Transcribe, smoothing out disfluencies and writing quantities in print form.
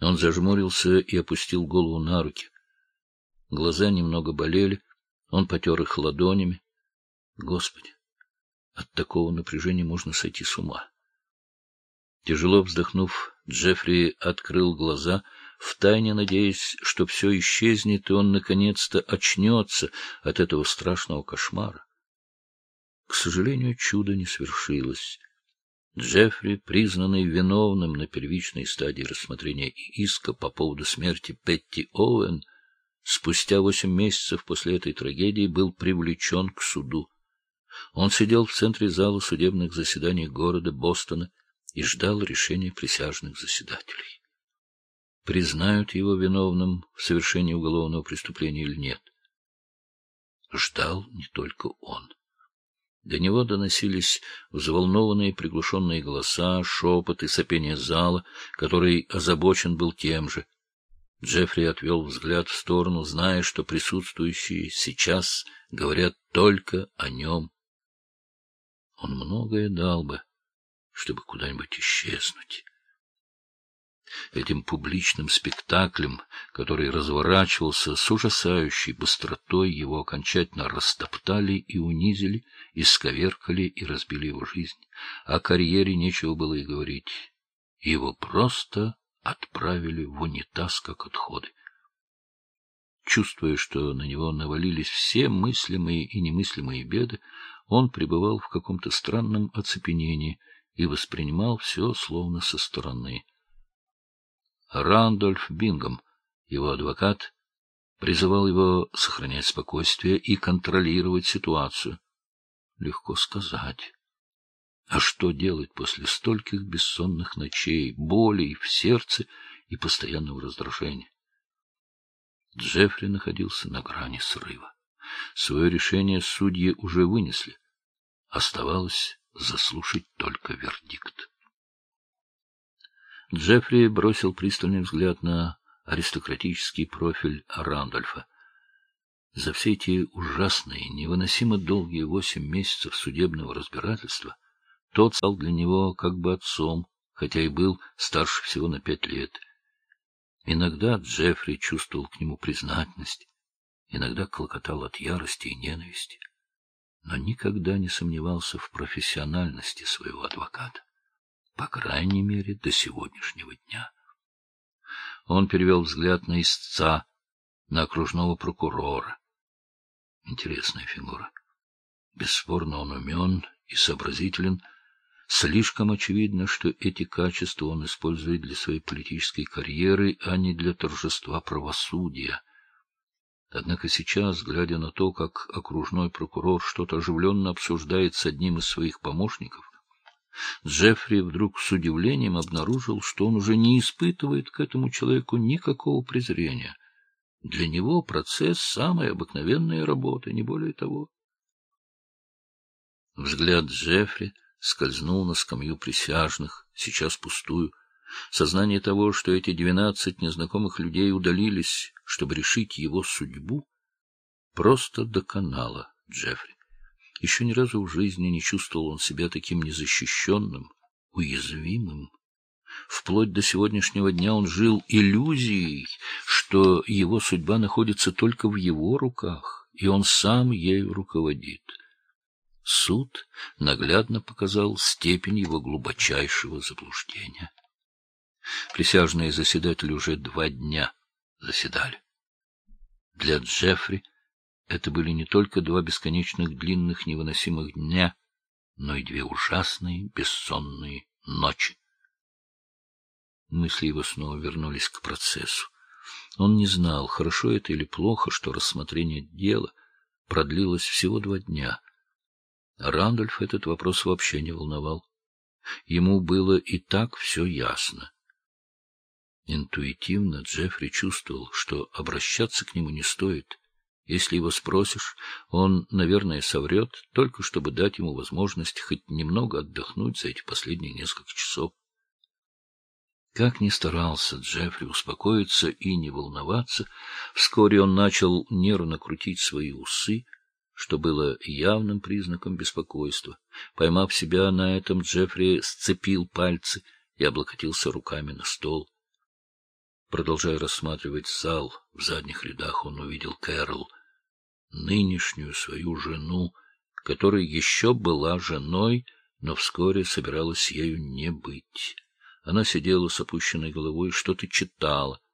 Он зажмурился и опустил голову на руки. Глаза немного болели, он потер их ладонями. Господи, от такого напряжения можно сойти с ума. Тяжело вздохнув, Джеффри открыл глаза, втайне надеясь, что все исчезнет, и он наконец-то очнется от этого страшного кошмара. К сожалению, чудо не свершилось. Джеффри, признанный виновным на первичной стадии рассмотрения иска по поводу смерти Петти Оуэн, спустя 8 месяцев после этой трагедии был привлечен к суду. Он сидел в центре зала судебных заседаний города Бостона и ждал решения присяжных заседателей. Признают его виновным в совершении уголовного преступления или нет? Ждал не только он. До него доносились взволнованные приглушенные голоса, шепот и сопение зала, который озабочен был тем же. Джеффри отвел взгляд в сторону, зная, что присутствующие сейчас говорят только о нем. Он многое дал бы, чтобы куда-нибудь исчезнуть. Этим публичным спектаклем, который разворачивался с ужасающей быстротой, его окончательно растоптали и унизили, исковеркали и разбили его жизнь. О карьере нечего было и говорить. Его просто отправили в унитаз, как отходы. Чувствуя, что на него навалились все мыслимые и немыслимые беды, он пребывал в каком-то странном оцепенении и воспринимал все словно со стороны. Рандольф Бингом, его адвокат, призывал его сохранять спокойствие и контролировать ситуацию. Легко сказать. А что делать после стольких бессонных ночей, болей в сердце и постоянного раздражения? Джеффри находился на грани срыва. Свое решение судьи уже вынесли. Оставалось заслушать только вердикт. Джеффри бросил пристальный взгляд на аристократический профиль Рандольфа. За все эти ужасные, невыносимо долгие 8 месяцев судебного разбирательства тот стал для него как бы отцом, хотя и был старше всего на 5 лет. Иногда Джеффри чувствовал к нему признательность, иногда клокотал от ярости и ненависти, но никогда не сомневался в профессиональности своего адвоката. По крайней мере, до сегодняшнего дня. Он перевел взгляд на истца, на окружного прокурора. Интересная фигура. Бесспорно, он умен и сообразителен. Слишком очевидно, что эти качества он использует для своей политической карьеры, а не для торжества правосудия. Однако сейчас, глядя на то, как окружной прокурор что-то оживленно обсуждает с одним из своих помощников, Джеффри вдруг с удивлением обнаружил, что он уже не испытывает к этому человеку никакого презрения. Для него процесс — самая обыкновенная работа, не более того. Взгляд Джеффри скользнул на скамью присяжных, сейчас пустую. Сознание того, что эти 12 незнакомых людей удалились, чтобы решить его судьбу, просто доконало Джеффри. Еще ни разу в жизни не чувствовал он себя таким незащищенным, уязвимым. Вплоть до сегодняшнего дня он жил иллюзией, что его судьба находится только в его руках, и он сам ею руководит. Суд наглядно показал степень его глубочайшего заблуждения. Присяжные заседатели уже 2 дня заседали. Для Джеффри это были не только 2 бесконечных длинных невыносимых дня, но и 2 ужасные бессонные ночи. Мысли его снова вернулись к процессу. Он не знал, хорошо это или плохо, что рассмотрение дела продлилось всего 2 дня. Рандольф этот вопрос вообще не волновал. Ему было и так все ясно. Интуитивно Джеффри чувствовал, что обращаться к нему не стоит. Если его спросишь, он, наверное, соврет, только чтобы дать ему возможность хоть немного отдохнуть за эти последние несколько часов. Как ни старался Джеффри успокоиться и не волноваться, вскоре он начал нервно крутить свои усы, что было явным признаком беспокойства. Поймав себя на этом, Джеффри сцепил пальцы и облокотился руками на стол. Продолжая рассматривать зал в задних рядах, он увидел Кэрол, нынешнюю свою жену, которая еще была женой, но вскоре собиралась ею не быть. Она сидела с опущенной головой и что-то читала.